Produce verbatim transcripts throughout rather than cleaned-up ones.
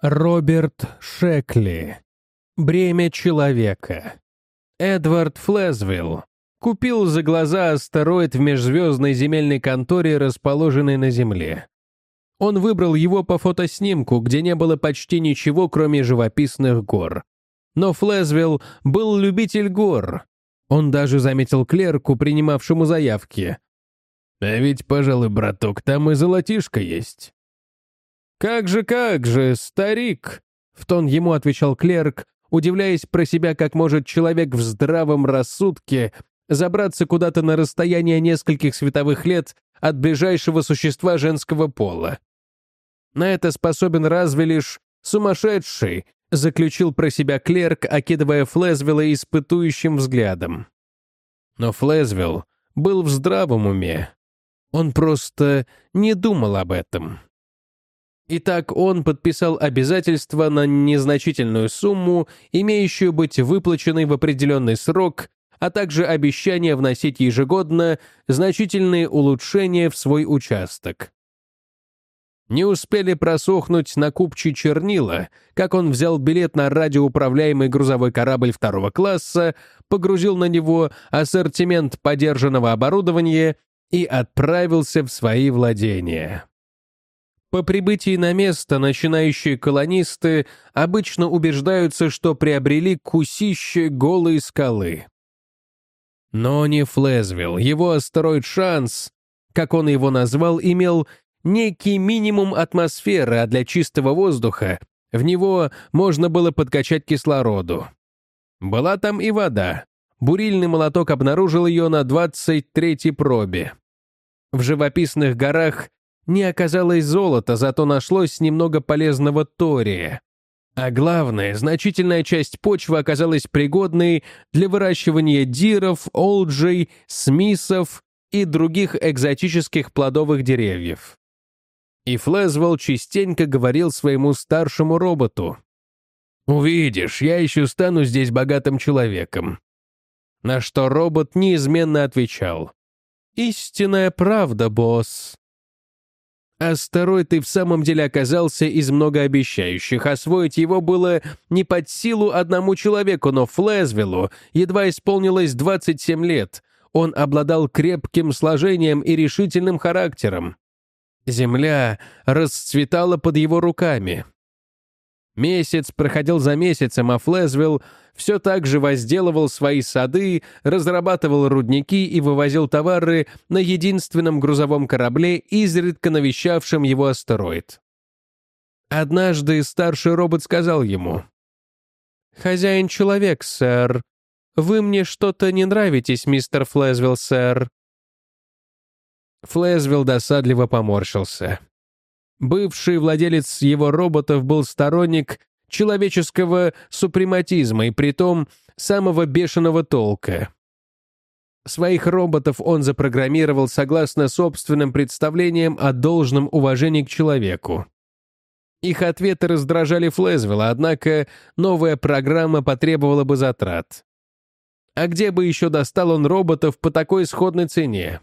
Роберт Шекли. Бремя человека. Эдвард Флезвилл купил за глаза астероид в межзвездной земельной конторе, расположенной на Земле. Он выбрал его по фотоснимку, где не было почти ничего, кроме живописных гор. Но Флезвилл был любитель гор. Он даже заметил клерку, принимавшему заявки. «А ведь, пожалуй, браток, там и золотишко есть». «Как же, как же, старик!» — в тон ему отвечал клерк, удивляясь про себя, как может человек в здравом рассудке забраться куда-то на расстояние нескольких световых лет от ближайшего существа женского пола. На это способен разве лишь сумасшедший, заключил про себя клерк, окидывая Флезвилла испытующим взглядом. Но Флезвилл был в здравом уме. Он просто не думал об этом. Итак, он подписал обязательство на незначительную сумму, имеющую быть выплаченной в определенный срок, а также обещание вносить ежегодно значительные улучшения в свой участок. Не успели просохнуть на купче чернила, как он взял билет на радиоуправляемый грузовой корабль второго класса, погрузил на него ассортимент подержанного оборудования и отправился в свои владения. По прибытии на место начинающие колонисты обычно убеждаются, что приобрели кусище голой скалы. Но не Флезвилл, его астероид «Шанс», как он его назвал, имел некий минимум атмосферы, а для чистого воздуха в него можно было подкачать кислороду. Была там и вода. Бурильный молоток обнаружил ее на двадцать третьей пробе. В живописных горах не оказалось золота, зато нашлось немного полезного тория. А главное, значительная часть почвы оказалась пригодной для выращивания диров, олджей, смисов и других экзотических плодовых деревьев. И Флезвилл частенько говорил своему старшему роботу: «Увидишь, я еще стану здесь богатым человеком». На что робот неизменно отвечал: «Истинная правда, босс». Астероид и в самом деле оказался из многообещающих. Освоить его было не под силу одному человеку, но Флезвиллу едва исполнилось двадцать семь лет. Он обладал крепким сложением и решительным характером. Земля расцветала под его руками. Месяц проходил за месяцем, а Флезвилл все так же возделывал свои сады, разрабатывал рудники и вывозил товары на единственном грузовом корабле, изредка навещавшем его астероид. Однажды старший робот сказал ему: «Хозяин-человек, сэр. Вы мне что-то не нравитесь, мистер Флезвилл, сэр». Флезвилл досадливо поморщился. Бывший владелец его роботов был сторонник человеческого супрематизма и притом самого бешеного толка. Своих роботов он запрограммировал согласно собственным представлениям о должном уважении к человеку. Их ответы раздражали Флезвилла, однако новая программа потребовала бы затрат. А где бы еще достал он роботов по такой сходной цене?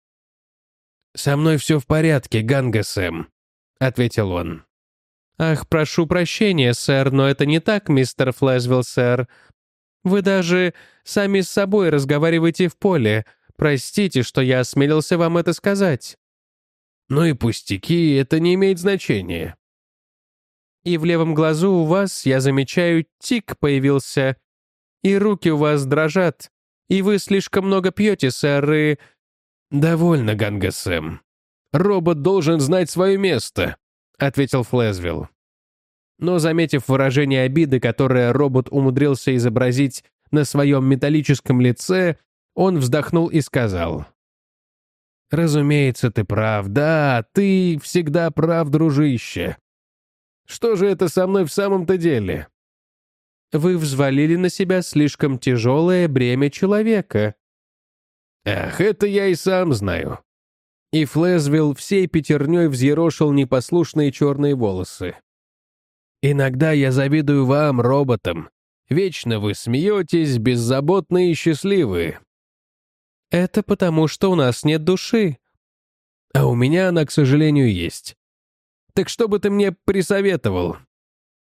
«Со мной все в порядке, Ганга Сэм», — ответил он. «Ах, прошу прощения, сэр, но это не так, мистер Флезвилл, сэр. Вы даже сами с собой разговариваете в поле. Простите, что я осмелился вам это сказать». «Ну и пустяки, это не имеет значения». «И в левом глазу у вас, я замечаю, тик появился. И руки у вас дрожат. И вы слишком много пьете, сэр, и...» «Довольно, Ганга Сэм. Робот должен знать свое место», — ответил Флезвилл. Но, заметив выражение обиды, которое робот умудрился изобразить на своем металлическом лице, он вздохнул и сказал: «Разумеется, ты прав. Да, ты всегда прав, дружище. Что же это со мной в самом-то деле?» «Вы взвалили на себя слишком тяжелое бремя человека». «Ах, это я и сам знаю». И Флезвилл всей пятерней взъерошил непослушные черные волосы. «Иногда я завидую вам, роботам. Вечно вы смеетесь, беззаботные и счастливые». «Это потому, что у нас нет души». «А у меня она, к сожалению, есть. Так что бы ты мне присоветовал?»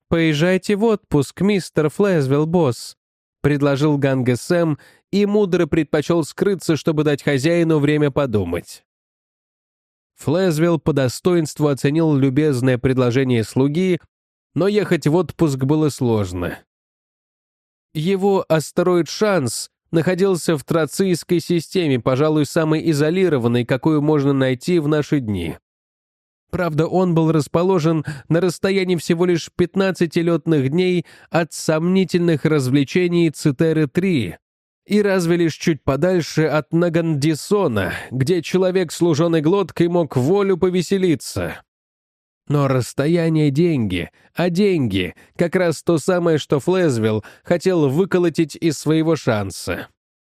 «Поезжайте в отпуск, мистер Флезвилл, босс», — предложил Ганга Сэм и мудро предпочел скрыться, чтобы дать хозяину время подумать. Флезвилл по достоинству оценил любезное предложение слуги, но ехать в отпуск было сложно. Его астероид «Шанс» находился в Трацийской системе, пожалуй, самой изолированной, какую можно найти в наши дни. Правда, он был расположен на расстоянии всего лишь пятнадцати летных дней от сомнительных развлечений Цитеры три и разве лишь чуть подальше от Нагандисона, где человек с луженой глоткой мог волю повеселиться. Но расстояние — деньги, а деньги — как раз то самое, что Флезвилл хотел выколотить из своего «Шанса».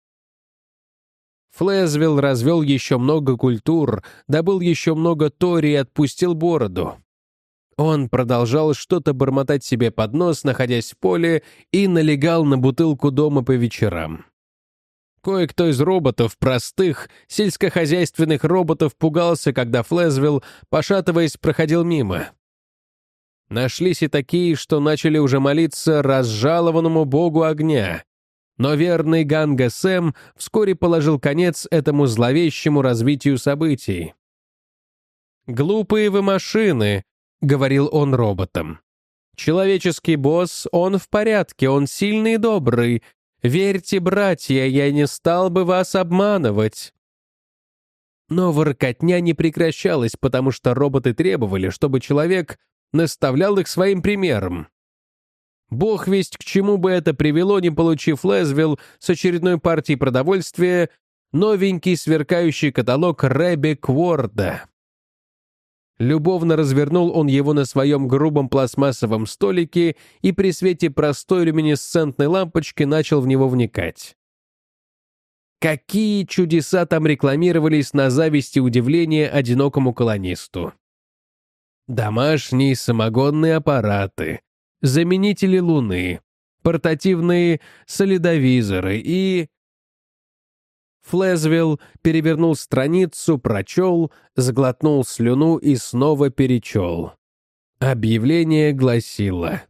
Флезвилл развел еще много культур, добыл еще много тори и отпустил бороду. Он продолжал что-то бормотать себе под нос, находясь в поле, и налегал на бутылку дома по вечерам. Кое-кто из роботов, простых, сельскохозяйственных роботов, пугался, когда Флезвилл, пошатываясь, проходил мимо. Нашлись и такие, что начали уже молиться разжалованному богу огня. Но верный Ганга Сэм вскоре положил конец этому зловещему развитию событий. «Глупые вы машины», — говорил он роботам. «Человеческий босс, он в порядке, он сильный и добрый. Верьте, братья, я не стал бы вас обманывать». Но воркотня не прекращалась, потому что роботы требовали, чтобы человек наставлял их своим примером. Бог весть к чему бы это привело, не получив Флезвилл с очередной партией продовольствия новенький сверкающий каталог Рэбби Кворда. Любовно развернул он его на своем грубом пластмассовом столике и при свете простой люминесцентной лампочки начал в него вникать. Какие чудеса там рекламировались на зависть и удивление одинокому колонисту. Домашние самогонные аппараты, заменители Луны, портативные солидовизоры и... Флезвилл перевернул страницу, прочел, сглотнул слюну и снова перечел. Объявление гласило: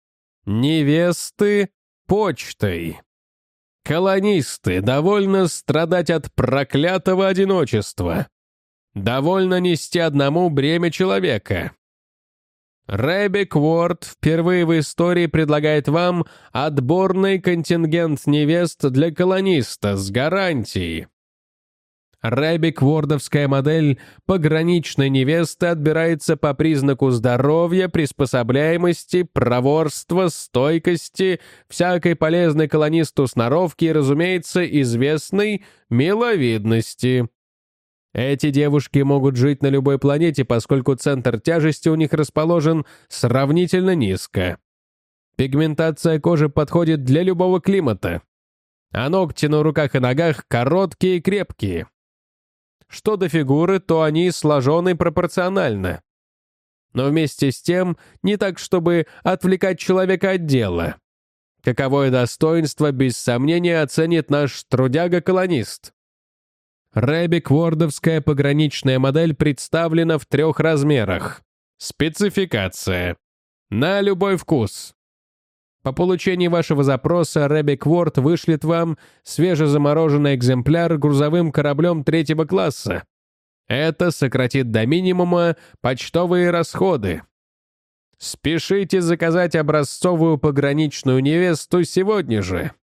«Невесты почтой. Колонисты, довольно страдать от проклятого одиночества. Довольно нести одному бремя человека. Рэбби Кворд впервые в истории предлагает вам отборный контингент невест для колониста с гарантией. Рэбби Квордовская модель пограничной невесты отбирается по признаку здоровья, приспособляемости, проворства, стойкости, всякой полезной колонисту сноровки и, разумеется, известной миловидности. Эти девушки могут жить на любой планете, поскольку центр тяжести у них расположен сравнительно низко. Пигментация кожи подходит для любого климата, а ногти на руках и ногах короткие и крепкие. Что до фигуры, то они сложены пропорционально. Но вместе с тем не так, чтобы отвлекать человека от дела. Каковое достоинство, без сомнения, оценит наш трудяга-колонист. Рэбби Квордовская пограничная модель представлена в трех размерах. Спецификация. На любой вкус. По получении вашего запроса Рэбби Кворд вышлет вам свежезамороженный экземпляр грузовым кораблем третьего класса. Это сократит до минимума почтовые расходы. Спешите заказать образцовую пограничную невесту сегодня же.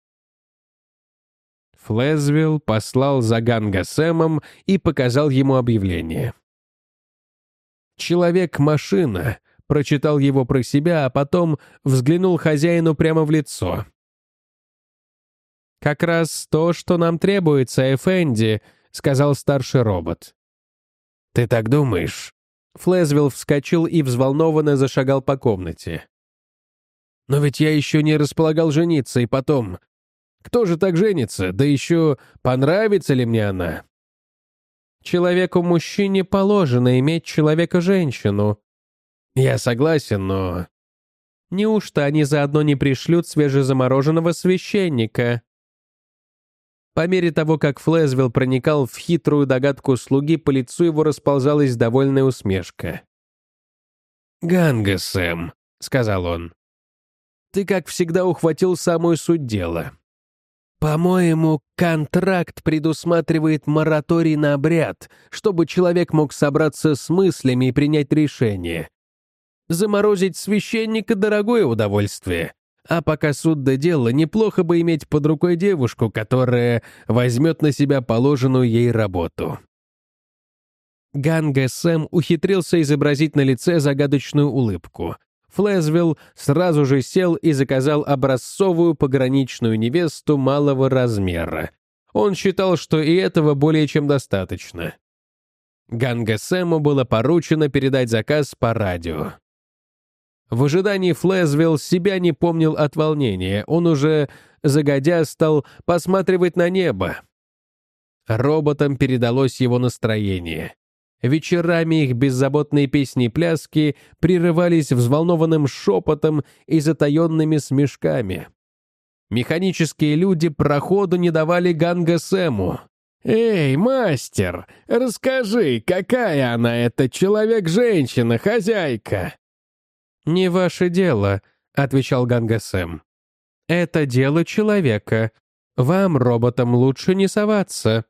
Флезвилл послал за Ганга Сэмом и показал ему объявление. «Человек-машина», прочитал его про себя, а потом взглянул хозяину прямо в лицо. «Как раз то, что нам требуется, Эфенди», — сказал старший робот. «Ты так думаешь?» Флезвилл вскочил и взволнованно зашагал по комнате. «Но ведь я еще не располагал жениться, и потом... Кто же так женится? Да еще понравится ли мне она?» «Человеку-мужчине положено иметь человека-женщину». «Я согласен, но...» «Неужто они заодно не пришлют свежезамороженного священника?» По мере того, как Флезвилл проникал в хитрую догадку слуги, по лицу его расползалась довольная усмешка. «Ганга Сэм», — сказал он, Ты, как всегда, ухватил самую суть дела. По-моему, контракт предусматривает мораторий на обряд, чтобы человек мог собраться с мыслями и принять решение. Заморозить священника — дорогое удовольствие. А пока суд до дела, неплохо бы иметь под рукой девушку, которая возьмет на себя положенную ей работу. Ганга Сэм ухитрился изобразить на лице загадочную улыбку. Флэзвилл сразу же сел и заказал образцовую пограничную невесту малого размера. Он считал, что и этого более чем достаточно. Ганга Сэму было поручено передать заказ по радио. В ожидании Флэзвилл себя не помнил от волнения, он уже, загодя, стал посматривать на небо. Роботам передалось его настроение. Вечерами их беззаботные песни и пляски прерывались взволнованным шепотом и затаенными смешками. Механические люди проходу не давали Ганга Сэму. «Эй, мастер, расскажи, какая она, эта человек-женщина, хозяйка?» «Не ваше дело», — отвечал Ганга Сэм. «Это дело человека. Вам, роботам, лучше не соваться».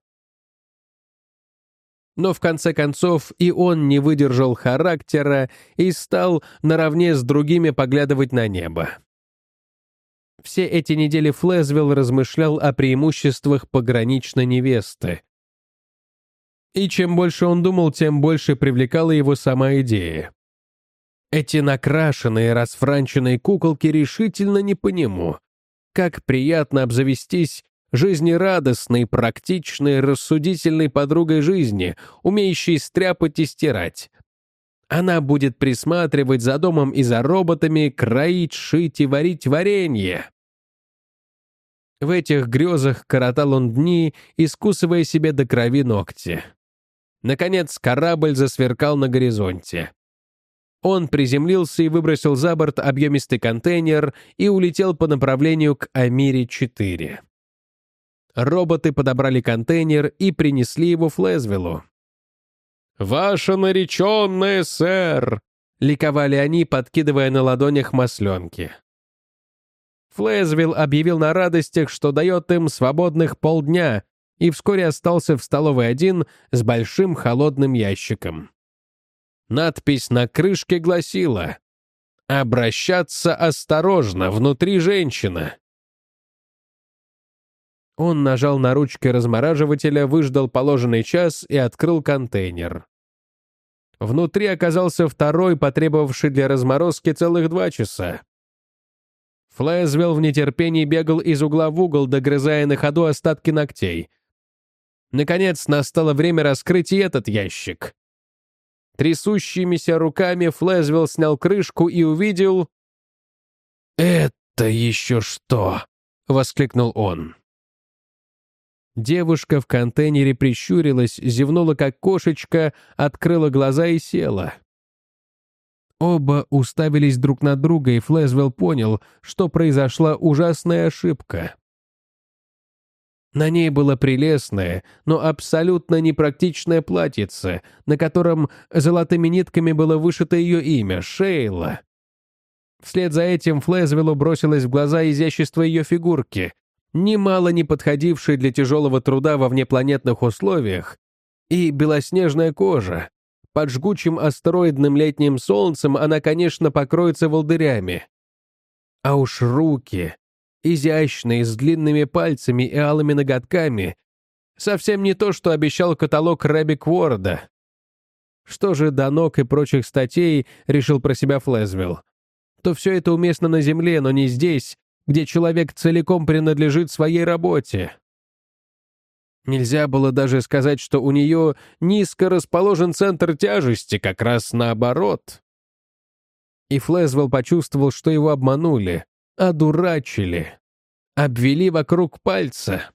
Но в конце концов и он не выдержал характера и стал наравне с другими поглядывать на небо. Все эти недели Флэзвилл размышлял о преимуществах пограничной невесты. И чем больше он думал, тем больше привлекала его сама идея. Эти накрашенные, расфранченные куколки решительно не по нему. Как приятно обзавестись жизнерадостной, практичной, рассудительной подругой жизни, умеющей стряпать и стирать. Она будет присматривать за домом и за роботами, кроить, шить и варить варенье. В этих грезах коротал он дни, искусывая себе до крови ногти. Наконец корабль засверкал на горизонте. Он приземлился и выбросил за борт объемистый контейнер и улетел по направлению к Амире четыре. Роботы подобрали контейнер и принесли его Флэзвиллу. «Ваша нареченная, сэр!» — ликовали они, подкидывая на ладонях масленки. Флэзвилл объявил на радостях, что дает им свободных полдня, и вскоре остался в столовой один с большим холодным ящиком. Надпись на крышке гласила: «Обращаться осторожно, внутри женщина». Он нажал на ручки размораживателя, выждал положенный час и открыл контейнер. Внутри оказался второй, потребовавший для разморозки целых два часа. Флэзвилл в нетерпении бегал из угла в угол, догрызая на ходу остатки ногтей. Наконец настало время раскрыть и этот ящик. Трясущимися руками Флэзвилл снял крышку и увидел... «Это еще что?» — воскликнул он. Девушка в контейнере прищурилась, зевнула как кошечка, открыла глаза и села. Оба уставились друг на друга, и Флэзвилл понял, что произошла ужасная ошибка. На ней было прелестное, но абсолютно непрактичное платьице, на котором золотыми нитками было вышито ее имя — Шейла. Вслед за этим Флэзвиллу бросилось в глаза изящество ее фигурки, немало не подходившей для тяжелого труда во внепланетных условиях, и белоснежная кожа. Под жгучим астероидным летним солнцем она, конечно, покроется волдырями. А уж руки, изящные, с длинными пальцами и алыми ноготками, совсем не то, что обещал каталог Рэбби Кворда. Что же до ног и прочих статей, решил про себя Флэзвилл, то все это уместно на Земле, но не здесь, где человек целиком принадлежит своей работе. Нельзя было даже сказать, что у нее низко расположен центр тяжести, как раз наоборот. И Флэзвилл почувствовал, что его обманули, одурачили, обвели вокруг пальца.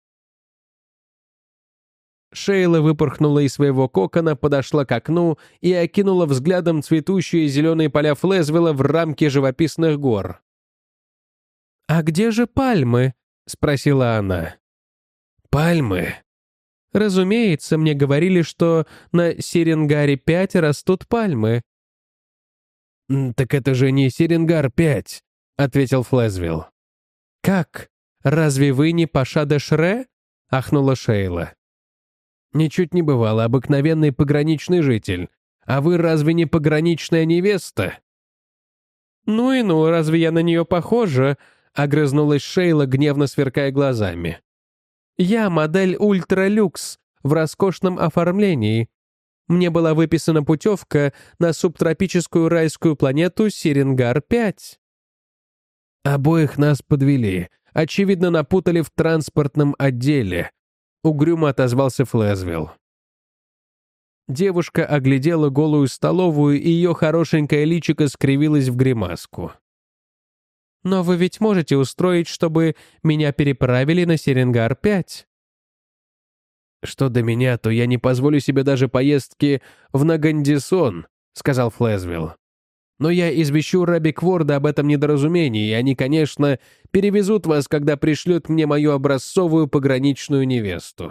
Шейла выпорхнула из своего кокона, подошла к окну и окинула взглядом цветущие зеленые поля Флэзвилла в рамке живописных гор. «А где же пальмы?» — спросила она. «Пальмы?» «Разумеется, мне говорили, что на Серенгаре пять растут пальмы». «Так это же не Серенгар пять. ответил Флезвилл. «Как? Разве вы не Паша де Шре?» — ахнула Шейла. «Ничуть не бывало, обыкновенный пограничный житель. А вы разве не пограничная невеста?» «Ну и ну, разве я на нее похожа?» — огрызнулась Шейла, гневно сверкая глазами. «Я модель ультралюкс в роскошном оформлении. Мне была выписана путевка на субтропическую райскую планету Сиренгар пять. «Обоих нас подвели. Очевидно, напутали в транспортном отделе», — угрюмо отозвался Флезвилл. Девушка оглядела голую столовую, и ее хорошенькое личико скривилось в гримаску. «Но вы ведь можете устроить, чтобы меня переправили на Сиренгар пять?» «Что до меня, то я не позволю себе даже поездки в Нагандисон», — сказал Флезвилл. «Но я извещу Рэби Кворда об этом недоразумении, и они, конечно, перевезут вас, когда пришлют мне мою образцовую пограничную невесту».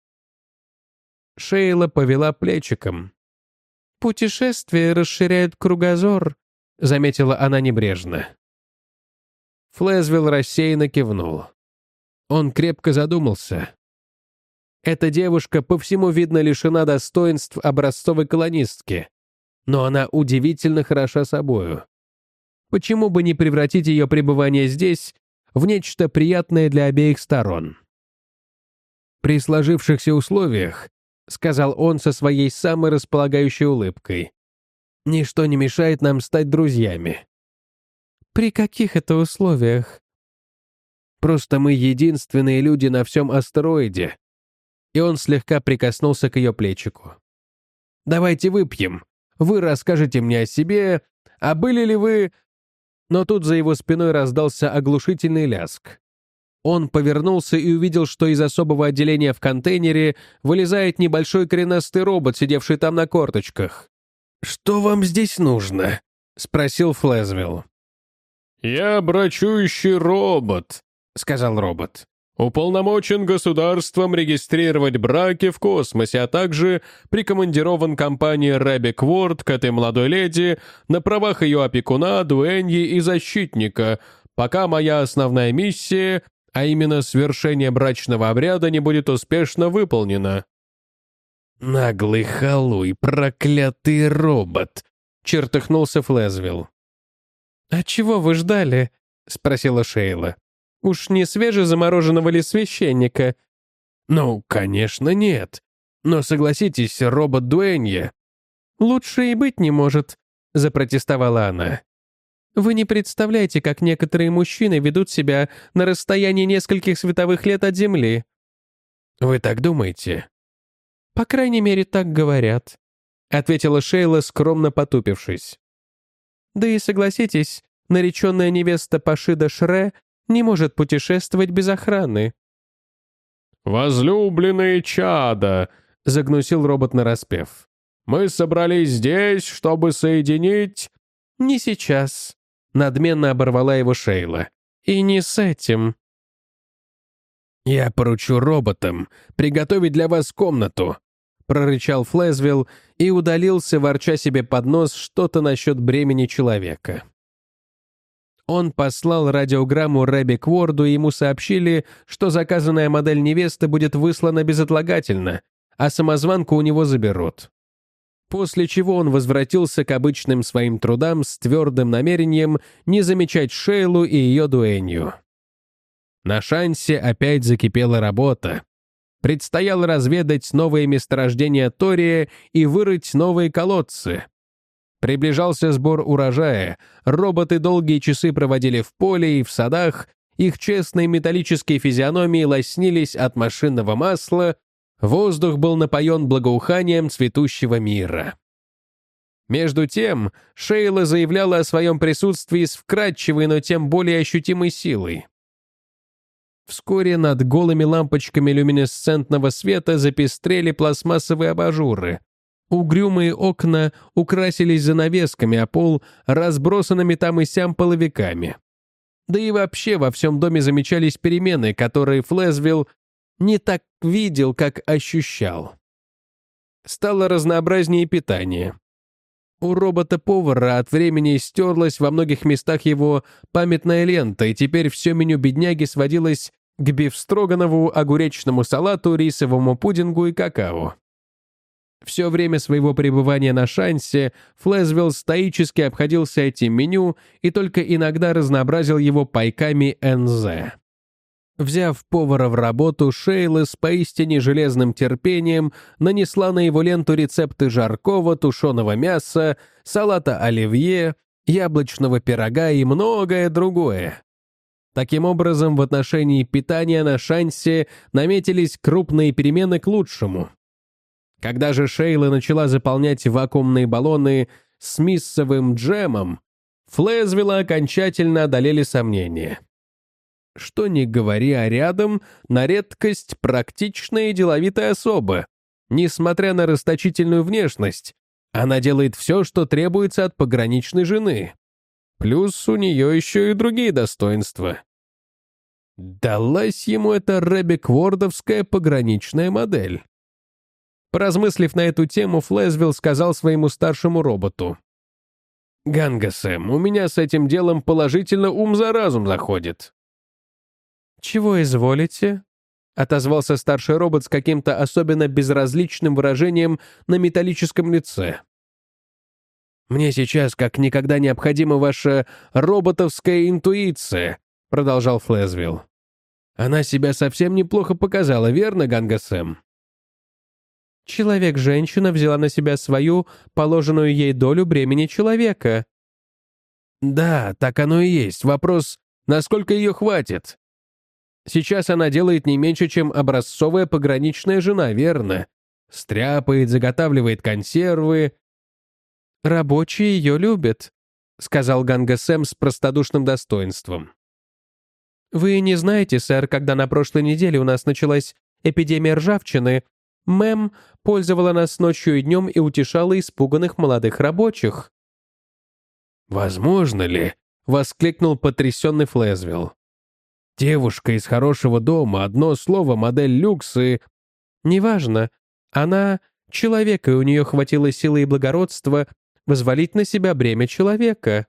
Шейла повела плечиком. «Путешествия расширяют кругозор», — заметила она небрежно. Флезвилл рассеянно кивнул. Он крепко задумался. Эта девушка, по всему видно, лишена достоинств образцовой колонистки, но она удивительно хороша собою. Почему бы не превратить ее пребывание здесь в нечто приятное для обеих сторон? При сложившихся условиях, — сказал он со своей самой располагающей улыбкой, — ничто не мешает нам стать друзьями. «При каких это условиях?» «Просто мы единственные люди на всем астероиде». И он слегка прикоснулся к ее плечику. «Давайте выпьем. Вы расскажете мне о себе, а были ли вы...» Но тут за его спиной раздался оглушительный ляск. Он повернулся и увидел, что из особого отделения в контейнере вылезает небольшой коренастый робот, сидевший там на корточках. «Что вам здесь нужно?» — спросил Флезвилл. «Я брачующий робот», — сказал робот. «Уполномочен государством регистрировать браки в космосе, а также прикомандирован компанией Рэби Кворд к этой молодой леди на правах ее опекуна, дуэньи и защитника, пока моя основная миссия, а именно свершение брачного обряда, не будет успешно выполнена». «Наглый халуй, проклятый робот!» — чертыхнулся Флезвилл. «А чего вы ждали?» — спросила Шейла. «Уж не свежезамороженного ли священника?» «Ну, конечно, нет. Но согласитесь, робот Дуэнья...» «Лучше и быть не может», — запротестовала она. «Вы не представляете, как некоторые мужчины ведут себя на расстоянии нескольких световых лет от Земли». «Вы так думаете?» «По крайней мере, так говорят», — ответила Шейла, скромно потупившись. «Да и согласитесь, нареченная невеста Паши де Шре не может путешествовать без охраны». «Возлюбленные чада», — загнусил робот нараспев. «Мы собрались здесь, чтобы соединить...» «Не сейчас», — надменно оборвала его Шейла. «И не с этим». «Я поручу роботам приготовить для вас комнату», — прорычал Флезвилл и удалился, ворча себе под нос что-то насчет бремени человека. Он послал радиограмму Рэби Кворду, и ему сообщили, что заказанная модель невесты будет выслана безотлагательно, а самозванку у него заберут. После чего он возвратился к обычным своим трудам с твердым намерением не замечать Шейлу и ее дуэнью. На шансе опять закипела работа. Предстояло разведать новые месторождения тория и вырыть новые колодцы. Приближался сбор урожая, роботы долгие часы проводили в поле и в садах, их честные металлические физиономии лоснились от машинного масла, воздух был напоен благоуханием цветущего мира. Между тем, Шейла заявляла о своем присутствии с вкрадчивой, но тем более ощутимой силой. Вскоре над голыми лампочками люминесцентного света запестрели пластмассовые абажуры. Угрюмые окна украсились занавесками, а пол — разбросанными там и сям половиками. Да и вообще во всем доме замечались перемены, которые Флезвилл не так видел, как ощущал. Стало разнообразнее питание. У робота-повара от времени стерлась во многих местах его памятная лента, и теперь все меню бедняги сводилось к бифстроганову, огуречному салату, рисовому пудингу и какао. Все время своего пребывания на шансе Флэзвилл стоически обходился этим меню и только иногда разнообразил его пайками эн зэ. Взяв повара в работу, Шейла с поистине железным терпением нанесла на его ленту рецепты жаркого, тушеного мяса, салата оливье, яблочного пирога и многое другое. Таким образом, в отношении питания на шансе наметились крупные перемены к лучшему. Когда же Шейла начала заполнять вакуумные баллоны с миссовым джемом, Флэзвилла окончательно одолели сомнения. Что ни говори, а рядом на редкость практичная и деловитая особа. Несмотря на расточительную внешность, она делает все, что требуется от пограничной жены. Плюс у нее еще и другие достоинства. Далась ему эта рэббиквордовская пограничная модель. Поразмыслив на эту тему, Флэзвилл сказал своему старшему роботу: «Ганга Сэм, у меня с этим делом положительно ум за разум заходит». «Чего изволите?» — отозвался старший робот с каким-то особенно безразличным выражением на металлическом лице. «Мне сейчас как никогда необходима ваша роботовская интуиция», — продолжал Флэзвилл. «Она себя совсем неплохо показала, верно, Ганга Сэм?» «Человек-женщина взяла на себя свою, положенную ей долю бремени человека». «Да, так оно и есть. Вопрос, насколько ее хватит?» Сейчас она делает не меньше, чем образцовая пограничная жена, верно? Стряпает, заготавливает консервы. «Рабочие ее любят», — сказал Ганга Сэм с простодушным достоинством. «Вы не знаете, сэр, когда на прошлой неделе у нас началась эпидемия ржавчины, мэм пользовала нас ночью и днем и утешала испуганных молодых рабочих». «Возможно ли?» — воскликнул потрясенный Флэзвилл. «Девушка из хорошего дома, одно слово, модель люкс и...» «Неважно. Она человек, и у нее хватило силы и благородства взвалить на себя бремя человека».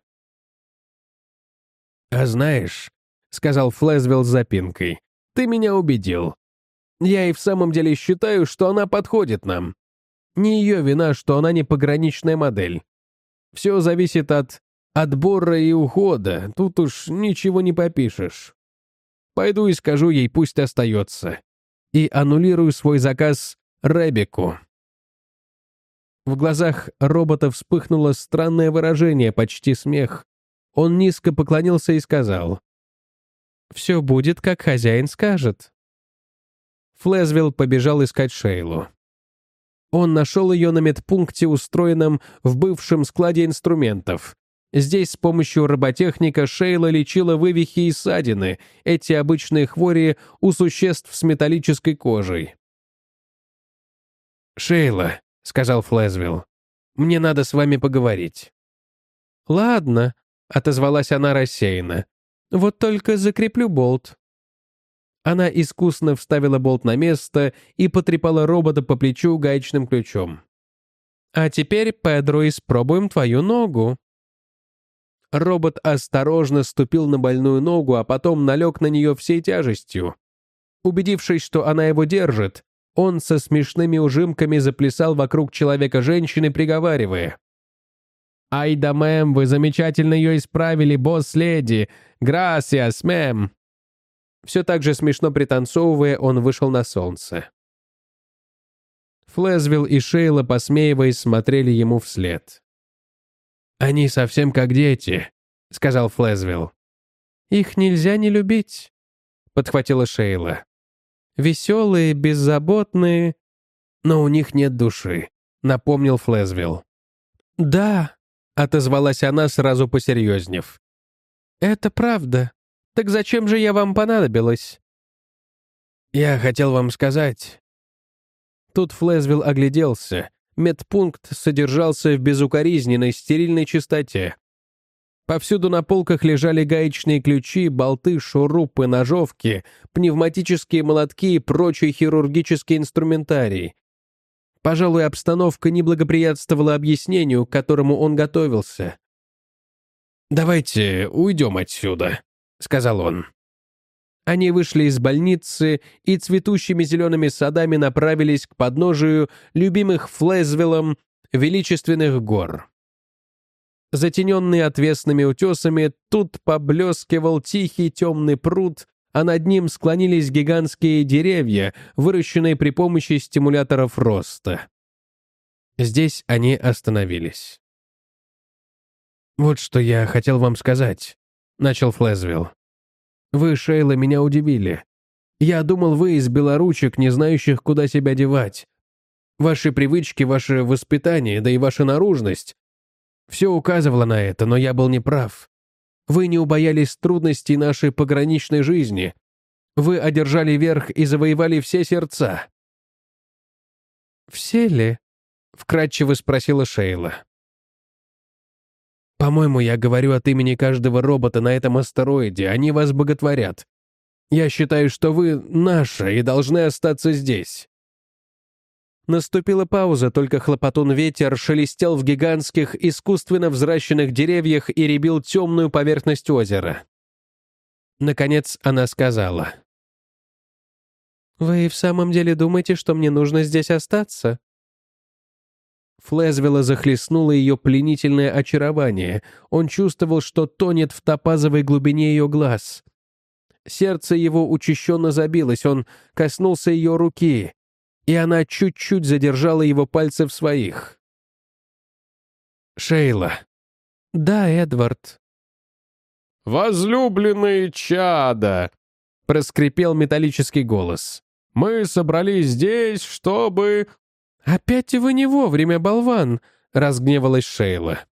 «А знаешь», — сказал Флэзвилл с запинкой, — «ты меня убедил. Я и в самом деле считаю, что она подходит нам. Не ее вина, что она не пограничная модель. Все зависит от отбора и ухода, тут уж ничего не попишешь. Пойду и скажу ей, пусть остается. И аннулирую свой заказ Ребекку». В глазах робота вспыхнуло странное выражение, почти смех. Он низко поклонился и сказал: «Все будет, как хозяин скажет». Флэзвилл побежал искать Шейлу. Он нашел ее на медпункте, устроенном в бывшем складе инструментов. Здесь с помощью роботехника Шейла лечила вывихи и ссадины, эти обычные хвори у существ с металлической кожей. «Шейла», — сказал Флэзвилл, — «мне надо с вами поговорить». «Ладно», — отозвалась она рассеянно, — «вот только закреплю болт». Она искусно вставила болт на место и потрепала робота по плечу гаечным ключом. «А теперь, Педро, испробуем твою ногу». Робот осторожно ступил на больную ногу, а потом налег на нее всей тяжестью. Убедившись, что она его держит, он со смешными ужимками заплясал вокруг человека-женщины, приговаривая: «Ай да, мэм, вы замечательно ее исправили, босс-леди! Грасиас, мэм!» Все так же смешно пританцовывая, он вышел на солнце. Флэзвилл и Шейла, посмеиваясь, смотрели ему вслед. «Они совсем как дети», — сказал Флэзвилл. «Их нельзя не любить», — подхватила Шейла. «Веселые, беззаботные, но у них нет души», — напомнил Флэзвилл. «Да», — отозвалась она, сразу посерьезнев. «Это правда. Так зачем же я вам понадобилась?» «Я хотел вам сказать...» Тут Флэзвилл огляделся. Медпункт содержался в безукоризненной стерильной чистоте. Повсюду на полках лежали гаечные ключи, болты, шурупы, ножовки, пневматические молотки и прочий хирургический инструментарий. Пожалуй, обстановка не благоприятствовала объяснению, к которому он готовился. «Давайте уйдем отсюда», — сказал он. Они вышли из больницы и цветущими зелеными садами направились к подножию любимых Флезвиллом величественных гор. Затененный отвесными утесами, тут поблескивал тихий темный пруд, а над ним склонились гигантские деревья, выращенные при помощи стимуляторов роста. Здесь они остановились. «Вот что я хотел вам сказать», — начал Флезвилл. «Вы, Шейла, меня удивили. Я думал, вы из белоручек, не знающих, куда себя девать. Ваши привычки, ваше воспитание, да и ваша наружность — все указывало на это, но я был неправ. Вы не убоялись трудностей нашей пограничной жизни. Вы одержали верх и завоевали все сердца». «Все ли?» — вкратчиво спросила Шейла. «По-моему, я говорю от имени каждого робота на этом астероиде, они вас боготворят. Я считаю, что вы наша и должны остаться здесь». Наступила пауза, только хлопотун-ветер шелестел в гигантских, искусственно взращенных деревьях и рябил темную поверхность озера. Наконец она сказала: «Вы в самом деле думаете, что мне нужно здесь остаться?» Флезвилла захлестнуло ее пленительное очарование. Он чувствовал, что тонет в топазовой глубине ее глаз. Сердце его учащенно забилось, он коснулся ее руки, и она чуть-чуть задержала его пальцы в своих. «Шейла». «Да, Эдвард». «Возлюбленные чада!» — проскрипел металлический голос. «Мы собрались здесь, чтобы...» «Опять вы не вовремя, болван!» — разгневалась Шейла.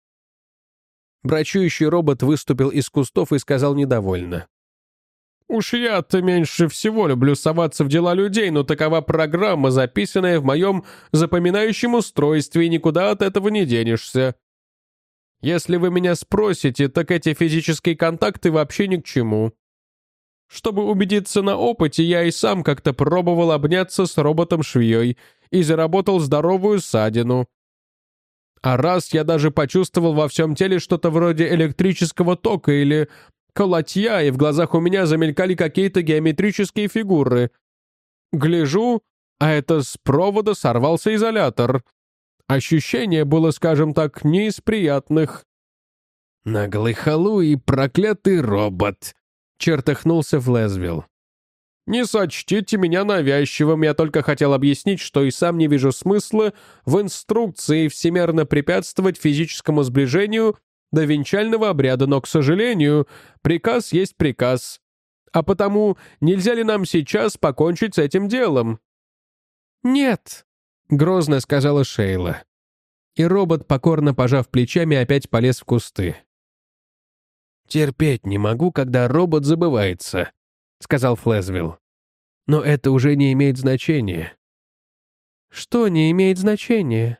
Брачующий робот выступил из кустов и сказал недовольно: «Уж я-то меньше всего люблю соваться в дела людей, но такова программа, записанная в моем запоминающем устройстве, и никуда от этого не денешься. Если вы меня спросите, так эти физические контакты вообще ни к чему. Чтобы убедиться на опыте, я и сам как-то пробовал обняться с роботом-швеей и заработал здоровую ссадину. А раз я даже почувствовал во всем теле что-то вроде электрического тока или колотья, и в глазах у меня замелькали какие-то геометрические фигуры. Гляжу, а это с провода сорвался изолятор. Ощущение было, скажем так, не из приятных». «Наглый халуй и проклятый робот», — чертыхнулся Флезвилл. «Не сочтите меня навязчивым, я только хотел объяснить, что и сам не вижу смысла в инструкции всемерно препятствовать физическому сближению до венчального обряда, но, к сожалению, приказ есть приказ. А потому нельзя ли нам сейчас покончить с этим делом?» «Нет», — грозно сказала Шейла. И робот, покорно пожав плечами, опять полез в кусты. «Терпеть не могу, когда робот забывается», — сказал Флезвилл. «Но это уже не имеет значения». «Что не имеет значения?»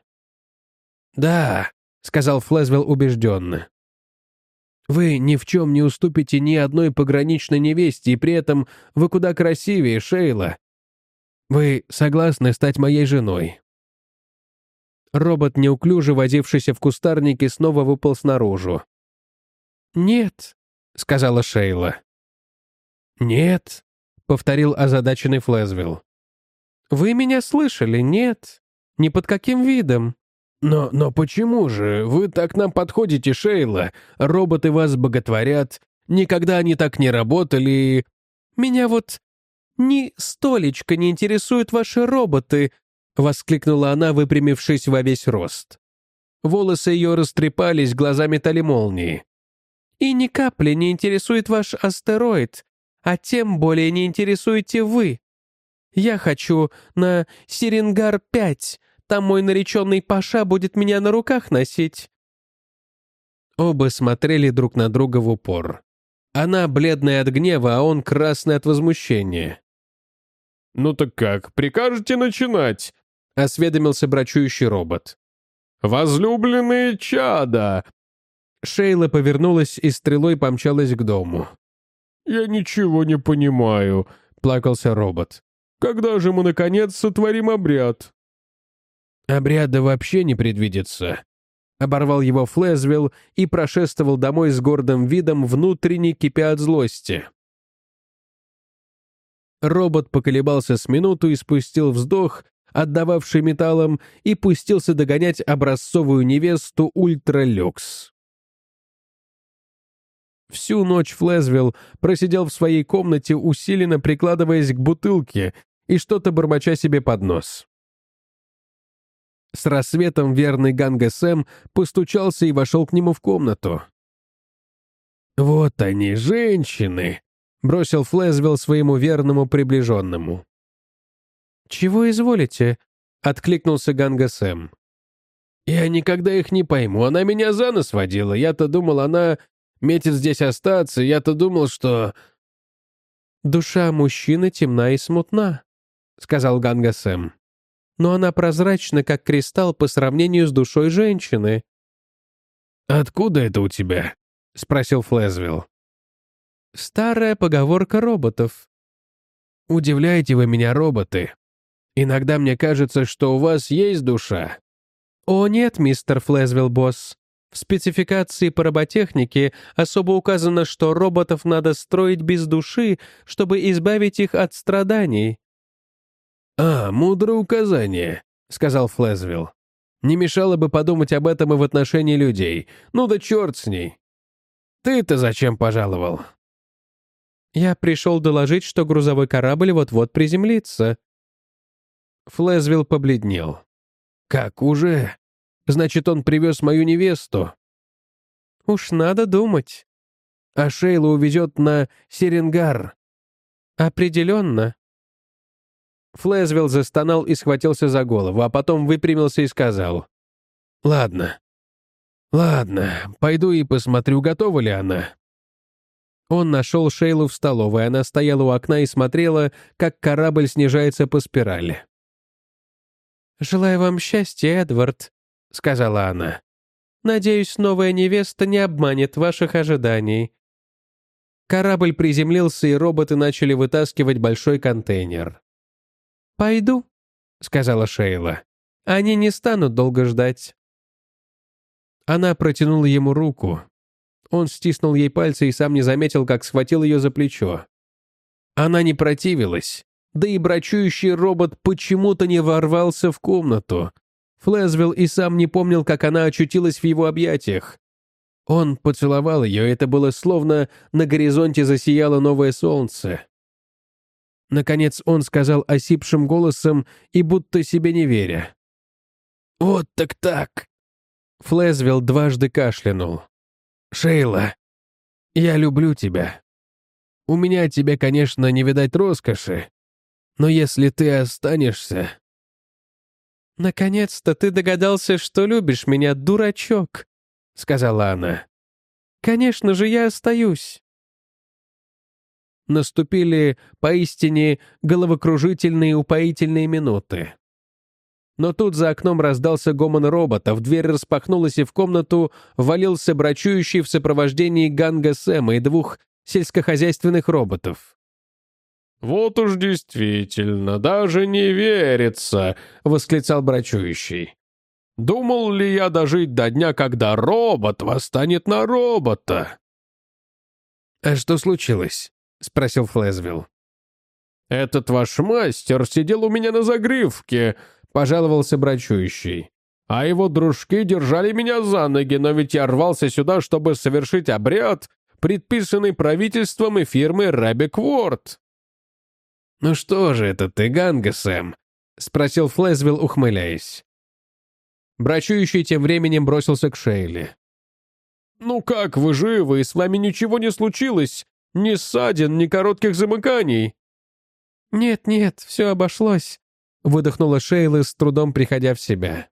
«Да», — сказал Флезвилл убежденно. «Вы ни в чем не уступите ни одной пограничной невесте, и при этом вы куда красивее, Шейла. Вы согласны стать моей женой?» Робот, неуклюже возившийся в кустарнике, снова выполз наружу. «Нет», — сказала Шейла. «Нет», — повторил озадаченный Флезвилл. «Вы меня слышали? Нет. Ни под каким видом». «Но, но почему же? Вы так нам подходите, Шейла. Роботы вас боготворят. Никогда они так не работали. Меня вот ни столечко не интересуют ваши роботы», — воскликнула она, выпрямившись во весь рост. Волосы ее растрепались, глаза метали молнии. «И ни капли не интересует ваш астероид, а тем более не интересуете вы. Я хочу на Сирингар пять. Там мой нареченный Паша будет меня на руках носить». Оба смотрели друг на друга в упор. Она бледная от гнева, а он красный от возмущения. «Ну так как, прикажете начинать?» — осведомился брачующий робот. «Возлюбленные чада!» Шейла повернулась и стрелой помчалась к дому. «Я ничего не понимаю», — плакался робот. «Когда же мы, наконец, сотворим обряд?» Обряда вообще не предвидится. Оборвал его Флэзвилл и прошествовал домой с гордым видом, внутренне кипя от злости. Робот поколебался с минуту и спустил вздох, отдававший металлом, и пустился догонять образцовую невесту Ультралюкс. Всю ночь Флэзвилл просидел в своей комнате, усиленно прикладываясь к бутылке и что-то бормоча себе под нос. С рассветом верный Ганга Сэм постучался и вошел к нему в комнату. «Вот они, женщины!» — бросил Флэзвилл своему верному приближенному. «Чего изволите?» — откликнулся Ганга Сэм. «Я никогда их не пойму, она меня за нос водила, я-то думал, она метит здесь остаться, я-то думал, что...» «Душа мужчины темна и смутна», — сказал Ганга Сэм. «Но она прозрачна, как кристалл, по сравнению с душой женщины». «Откуда это у тебя?» — спросил Флэзвилл. «Старая поговорка роботов». «Удивляете вы меня, роботы. Иногда мне кажется, что у вас есть душа». «О нет, мистер Флэзвилл-босс. В спецификации по роботехнике особо указано, что роботов надо строить без души, чтобы избавить их от страданий». «А, мудрое указание», — сказал Флэзвилл. «Не мешало бы подумать об этом и в отношении людей. Ну да черт с ней. Ты-то зачем пожаловал?» «Я пришел доложить, что грузовой корабль вот-вот приземлится». Флэзвилл побледнел. «Как уже? Значит, он привез мою невесту?» «Уж надо думать». «А Шейлу увезет на Серенгар?» «Определенно». Флэзвилл застонал и схватился за голову, а потом выпрямился и сказал: «Ладно, ладно, пойду и посмотрю, готова ли она». Он нашел Шейлу в столовой, она стояла у окна и смотрела, как корабль снижается по спирали. «Желаю вам счастья, Эдвард», — сказала она. «Надеюсь, новая невеста не обманет ваших ожиданий». Корабль приземлился, и роботы начали вытаскивать большой контейнер. «Пойду», — сказала Шейла. «Они не станут долго ждать». Она протянула ему руку. Он стиснул ей пальцы и сам не заметил, как схватил ее за плечо. Она не противилась, да и брачующий робот почему-то не ворвался в комнату. Флэзвилл и сам не помнил, как она очутилась в его объятиях. Он поцеловал ее, и это было словно на горизонте засияло новое солнце. Наконец он сказал осипшим голосом и будто себе не веря: «Вот так так!» Флэзвилл дважды кашлянул. «Шейла, я люблю тебя. У меня тебе, конечно, не видать роскоши, но если ты останешься...» «Наконец-то ты догадался, что любишь меня, дурачок», — сказала она. «Конечно же, я остаюсь». Наступили поистине головокружительные упоительные минуты. Но тут за окном раздался гомон роботов, дверь распахнулась, и в комнату ввалился брачующий в сопровождении Ганга Сэма и двух сельскохозяйственных роботов. «Вот уж действительно, даже не верится», — восклицал брачующий. «Думал ли я дожить до дня, когда робот восстанет на робота?» «А что случилось?» — спросил Флэзвилл. «Этот ваш мастер сидел у меня на загривке», — пожаловался брачующий. «А его дружки держали меня за ноги, но ведь я рвался сюда, чтобы совершить обряд, предписанный правительством и фирмой Раббикворд». «Ну что же это ты, Ганга Сэм?» — спросил Флэзвилл, ухмыляясь. Брачующий тем временем бросился к Шейле. «Ну как вы живы, и с вами ничего не случилось? Ни ссадин, ни коротких замыканий?» «Нет-нет, все обошлось», — выдохнула Шейла, с трудом приходя в себя.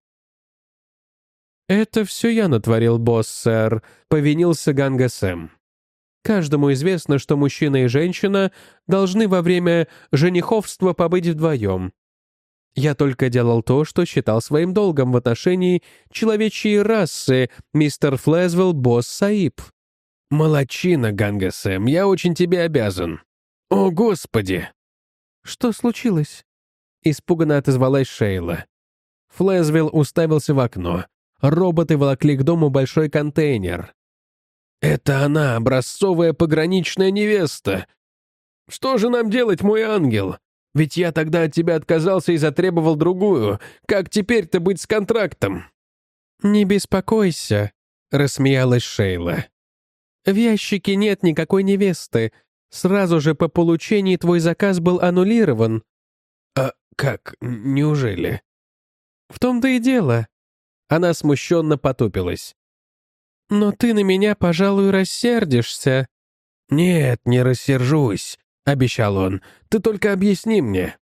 «Это все я натворил, босс, сэр», — повинился Ганга Сэм. «Каждому известно, что мужчина и женщина должны во время жениховства побыть вдвоем. Я только делал то, что считал своим долгом в отношении человечьей расы, мистер Флэзвилл, босс Саиб». «Молодчина, Ганга Сэм, я очень тебе обязан». «О, Господи!» «Что случилось?» — испуганно отозвалась Шейла. Флэзвилл уставился в окно. Роботы волокли к дому большой контейнер. «Это она, образцовая пограничная невеста! Что же нам делать, мой ангел? Ведь я тогда от тебя отказался и затребовал другую. Как теперь-то быть с контрактом?» «Не беспокойся», — рассмеялась Шейла. «В ящике нет никакой невесты. Сразу же по получении твой заказ был аннулирован». «А как? Неужели?» «В том-то и дело». Она смущенно потупилась. «Но ты на меня, пожалуй, рассердишься». «Нет, не рассержусь», — обещал он. «Ты только объясни мне».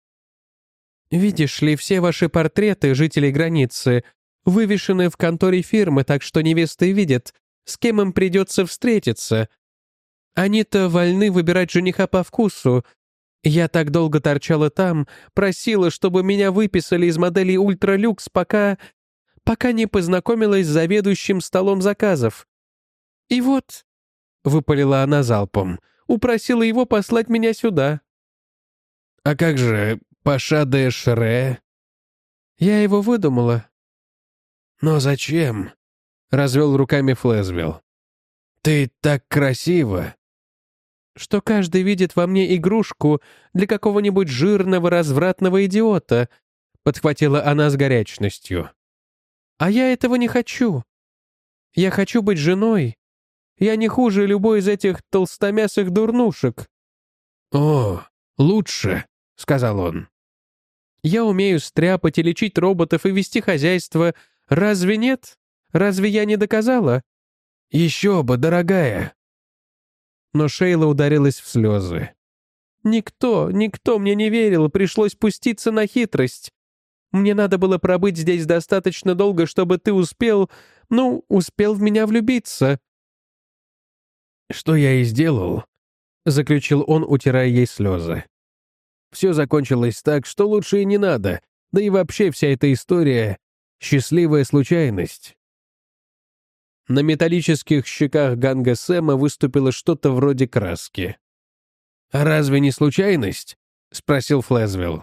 «Видишь ли, все ваши портреты жителей границы вывешены в конторе фирмы, так что невесты видят, с кем им придется встретиться. Они-то вольны выбирать жениха по вкусу. Я так долго торчала там, просила, чтобы меня выписали из моделей ультралюкс, пока... пока не познакомилась с заведующим столом заказов. И вот...» — выпалила она залпом. «Упросила его послать меня сюда». «А как же Паша де Шре?» «Я его выдумала». «Но зачем?» — развел руками Флэзвилл. «Ты так красива!» «Что каждый видит во мне игрушку для какого-нибудь жирного развратного идиота», — подхватила она с горячностью. «А я этого не хочу. Я хочу быть женой. Я не хуже любой из этих толстомясых дурнушек». «О, лучше», — сказал он. «Я умею стряпать и лечить роботов и вести хозяйство. Разве нет? Разве я не доказала?» «Еще бы, дорогая!» Но Шейла ударилась в слезы. «Никто, никто мне не верил, пришлось пуститься на хитрость. Мне надо было пробыть здесь достаточно долго, чтобы ты успел, ну, успел в меня влюбиться». «Что я и сделал», — заключил он, утирая ей слезы. «Все закончилось так, что лучше и не надо, да и вообще вся эта история — счастливая случайность». На металлических щеках Ганга Сэма выступило что-то вроде краски. «А разве не случайность?» — спросил Флэзвилл.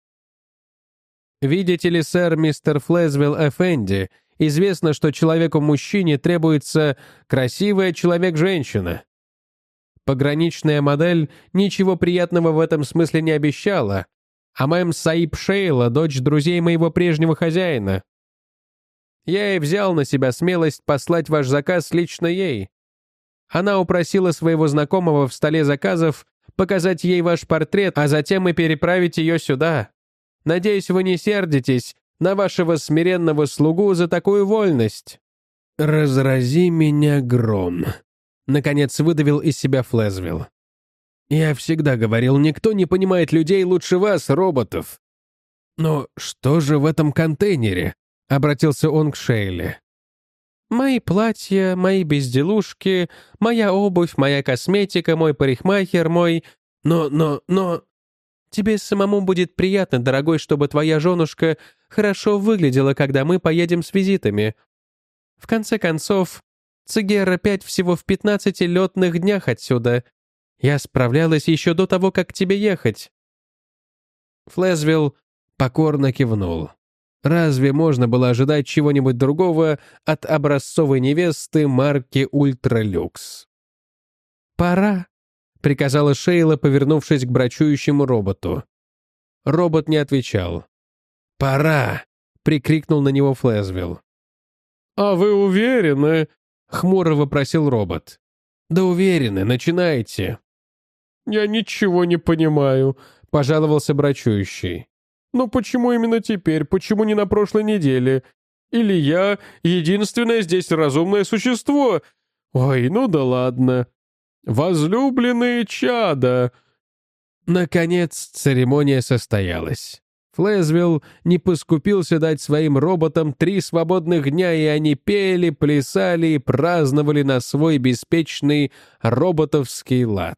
«Видите ли, сэр, мистер Флэзвилл Эфенди, известно, что человеку-мужчине требуется красивая человек-женщина. Пограничная модель ничего приятного в этом смысле не обещала, а мэм Саиб Шейла — дочь друзей моего прежнего хозяина. Я и взял на себя смелость послать ваш заказ лично ей. Она упросила своего знакомого в столе заказов показать ей ваш портрет, а затем и переправить ее сюда. Надеюсь, вы не сердитесь на вашего смиренного слугу за такую вольность». «Разрази меня гром», — наконец выдавил из себя Флэзвилл. «Я всегда говорил, никто не понимает людей лучше вас, роботов». «Но что же в этом контейнере?» — обратился он к Шейле. «Мои платья, мои безделушки, моя обувь, моя косметика, мой парикмахер, мой... Но, но, но...» «Тебе самому будет приятно, дорогой, чтобы твоя женушка хорошо выглядела, когда мы поедем с визитами. В конце концов, Цигера пять всего в пятнадцати летных днях отсюда. Я справлялась еще до того, как к тебе ехать». Флэзвилл покорно кивнул. Разве можно было ожидать чего-нибудь другого от образцовой невесты марки «Ультралюкс»? «Пора», — приказала Шейла, повернувшись к брачующему роботу. Робот не отвечал. «Пора!» — прикрикнул на него Флэзвилл. «А вы уверены?» — хмуро вопросил робот. «Да уверены, начинайте». «Я ничего не понимаю», — пожаловался брачующий. «Но почему именно теперь? Почему не на прошлой неделе? Или я единственное здесь разумное существо? Ой, ну да ладно. Возлюбленные чада!» Наконец церемония состоялась. Флэзвилл не поскупился дать своим роботам три свободных дня, и они пели, плясали и праздновали на свой беспечный роботовский лад.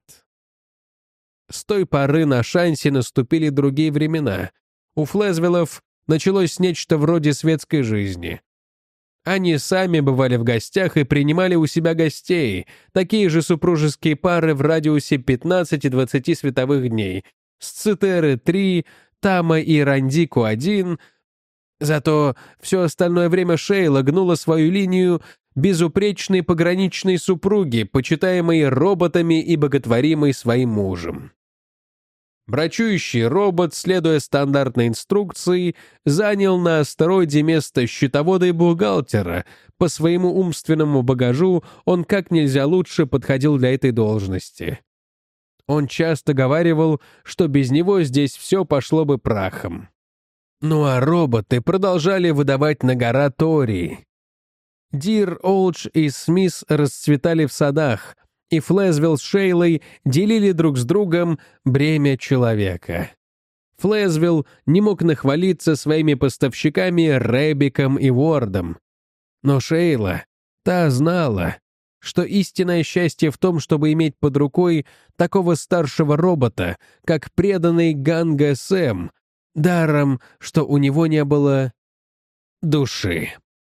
С той поры на Шанси наступили другие времена. У Флэзвиллов началось нечто вроде светской жизни. Они сами бывали в гостях и принимали у себя гостей, такие же супружеские пары в радиусе пятнадцати-двадцати световых дней, Сцитеры три, Тама и Рандику один. Зато все остальное время Шейла гнула свою линию безупречной пограничной супруги, почитаемой роботами и боготворимой своим мужем. Брачующий робот, следуя стандартной инструкции, занял на астероиде место счетовода и бухгалтера. По своему умственному багажу он как нельзя лучше подходил для этой должности. Он часто говаривал, что без него здесь все пошло бы прахом. Ну а роботы продолжали выдавать на гора Тори. Дир, Олдж и Смис расцветали в садах, и Флэзвилл с Шейлой делили друг с другом бремя человека. Флэзвилл не мог нахвалиться своими поставщиками Рэбиком и Уордом. Но Шейла, та знала, что истинное счастье в том, чтобы иметь под рукой такого старшего робота, как преданный Ганга Сэм, даром, что у него не было души.